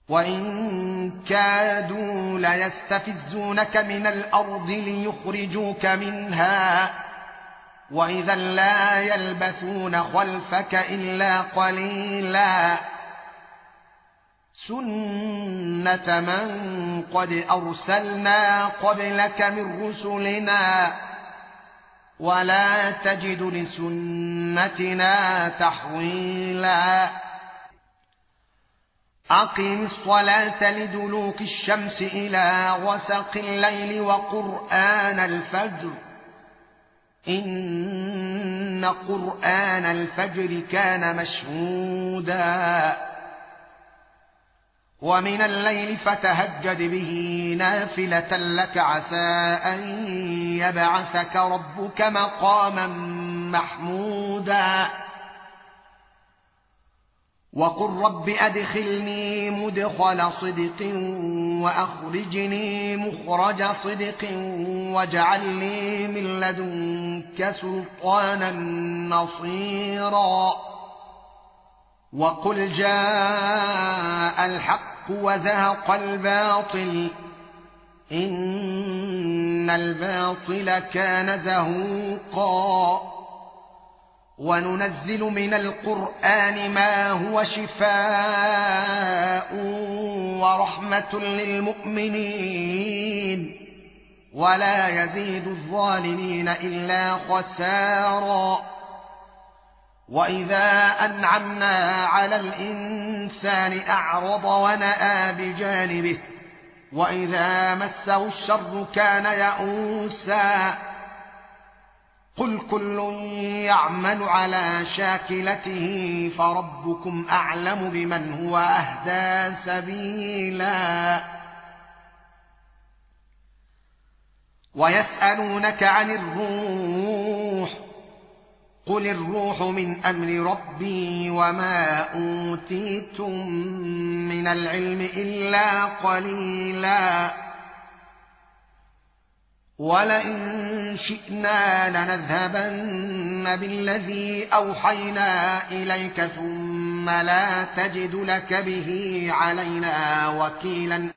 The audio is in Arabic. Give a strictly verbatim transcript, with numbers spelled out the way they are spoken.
وإن كادوا ليستفزونك من الأرض ليخرجوك منها وإذا لا يلبثون خلفك إلا قليلا سنة من قد أرسلنا قبلك من رسلنا ولا تجد لسنتنا تحويلا أقم الصلاة لدلوك الشمس إلى غسق الليل وقرآن الفجر إن قرآن الفجر كان مشهودا ومن الليل فتهجد به نافلة لك عسى أن يبعثك ربك مقاما محمودا وقل رب أدخلني مدخل صدق وأخرجني مخرج صدق واجعل لي من لدنك سلطانا نصيرا وقل جاء الحق وزهق الباطل إن الباطل كان زهوقا وننزل من القرآن ما هو شفاء ورحمة للمؤمنين ولا يزيد الظالمين إلا خسارا وإذا أنعمنا على الإنسان أعرض ونأى بجانبه وإذا مسه الشر كان يئوسا قل كل يعمل على شاكلته فربكم أعلم بمن هو أهدى سبيلا ويسألونك عن الروح قل الروح من أمر ربي وما أوتيتم من العلم إلا قليلا ولئن شئنا لنذهبن بالذي أوحينا إليك ثم لا تجد لك به علينا وكيلا